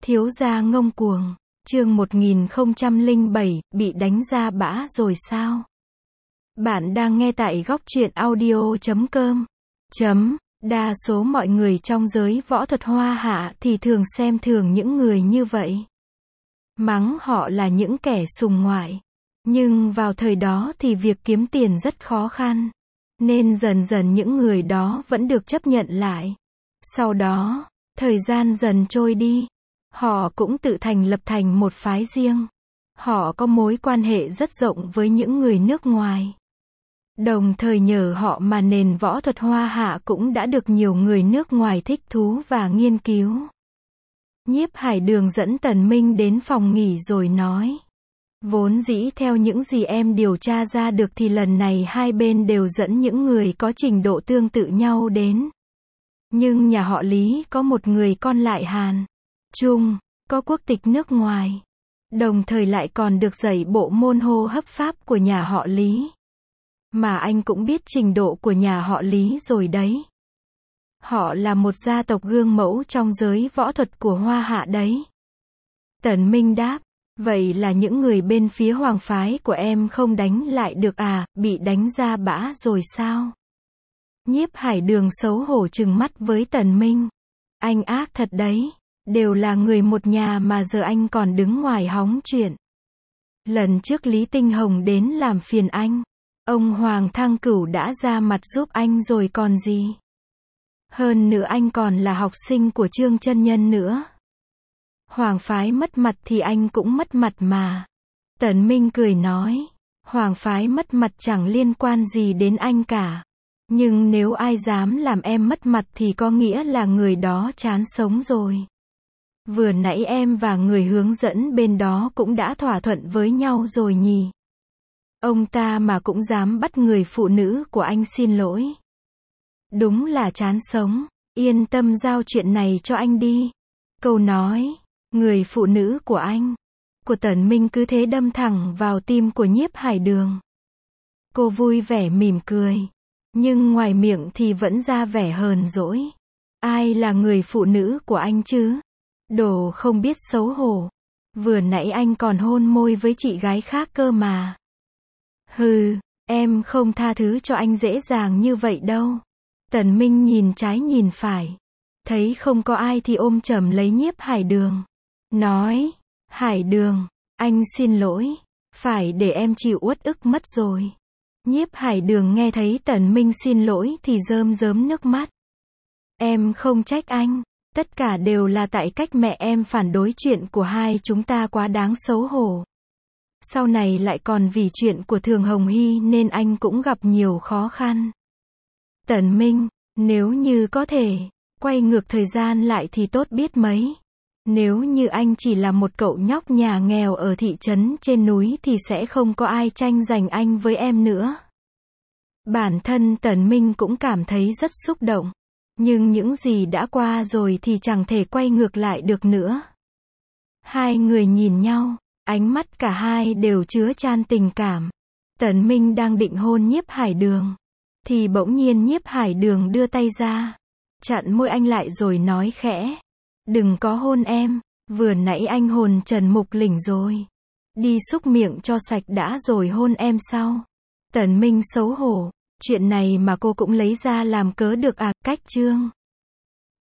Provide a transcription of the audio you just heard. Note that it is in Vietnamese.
Thiếu gia ngông cuồng. Chương 1007, bị đánh ra bã rồi sao? Bạn đang nghe tại góc truyện audio.com. Đa số mọi người trong giới võ thuật Hoa Hạ thì thường xem thường những người như vậy. Mắng họ là những kẻ sùng ngoại. Nhưng vào thời đó thì việc kiếm tiền rất khó khăn. Nên dần dần những người đó vẫn được chấp nhận lại. Sau đó, thời gian dần trôi đi. Họ cũng tự lập thành một phái riêng. Họ có mối quan hệ rất rộng với những người nước ngoài. Đồng thời nhờ họ mà nền võ thuật Hoa Hạ cũng đã được nhiều người nước ngoài thích thú và nghiên cứu. Nhiếp Hải Đường dẫn Tần Minh đến phòng nghỉ rồi nói. Vốn dĩ theo những gì em điều tra ra được thì lần này hai bên đều dẫn những người có trình độ tương tự nhau đến. Nhưng nhà họ Lý có một người con lại Hàn, Trung, có quốc tịch nước ngoài. Đồng thời lại còn được dạy bộ môn hô hấp pháp của nhà họ Lý. Mà anh cũng biết trình độ của nhà họ Lý rồi đấy. Họ là một gia tộc gương mẫu trong giới võ thuật của Hoa Hạ đấy. Tần Minh đáp, vậy là những người bên phía hoàng phái của em không đánh lại được à, bị đánh ra bã rồi sao? Nhiếp Hải Đường xấu hổ trừng mắt với Tần Minh. Anh ác thật đấy, đều là người một nhà mà giờ anh còn đứng ngoài hóng chuyện. Lần trước Lý Tinh Hồng đến làm phiền anh. Ông Hoàng Thăng Cửu đã ra mặt giúp anh rồi còn gì. Hơn nữa anh còn là học sinh của Trương Chân Nhân nữa. Hoàng phái mất mặt thì anh cũng mất mặt mà. Tần Minh cười nói, Hoàng phái mất mặt chẳng liên quan gì đến anh cả. Nhưng nếu ai dám làm em mất mặt thì có nghĩa là người đó chán sống rồi. Vừa nãy em và người hướng dẫn bên đó cũng đã thỏa thuận với nhau rồi nhỉ. Ông ta mà cũng dám bắt người phụ nữ của anh xin lỗi. Đúng là chán sống, yên tâm giao chuyện này cho anh đi. Câu nói, người phụ nữ của anh, của Tần Minh cứ thế đâm thẳng vào tim của Nhiếp Hải Đường. Cô vui vẻ mỉm cười, nhưng ngoài miệng thì vẫn ra vẻ hờn dỗi. Ai là người phụ nữ của anh chứ? Đồ không biết xấu hổ. Vừa nãy anh còn hôn môi với chị gái khác cơ mà. Hừ, em không tha thứ cho anh dễ dàng như vậy đâu. Tần Minh nhìn trái nhìn phải. Thấy không có ai thì ôm chầm lấy Nhiếp Hải Đường. Nói, Hải Đường, anh xin lỗi. Phải để em chịu uất ức mất rồi. Nhiếp Hải Đường nghe thấy Tần Minh xin lỗi thì rơm rớm nước mắt. Em không trách anh. Tất cả đều là tại cách mẹ em phản đối chuyện của hai chúng ta quá đáng xấu hổ. Sau này lại còn vì chuyện của Thường Hồng Hy nên anh cũng gặp nhiều khó khăn. Tần Minh, nếu như có thể, quay ngược thời gian lại thì tốt biết mấy. Nếu như anh chỉ là một cậu nhóc nhà nghèo ở thị trấn trên núi thì sẽ không có ai tranh giành anh với em nữa. Bản thân Tần Minh cũng cảm thấy rất xúc động. Nhưng những gì đã qua rồi thì chẳng thể quay ngược lại được nữa. Hai người nhìn nhau, ánh mắt cả hai đều chứa chan tình cảm. Tần Minh đang định hôn Nhiếp Hải Đường. Thì bỗng nhiên Nhiếp Hải Đường đưa tay ra. Chặn môi anh lại rồi nói khẽ. Đừng có hôn em, vừa nãy anh hồn Trần Mục Lĩnh rồi. Đi xúc miệng cho sạch đã rồi hôn em sau. Tần Minh xấu hổ. Chuyện này mà cô cũng lấy ra làm cớ được à, cách chương.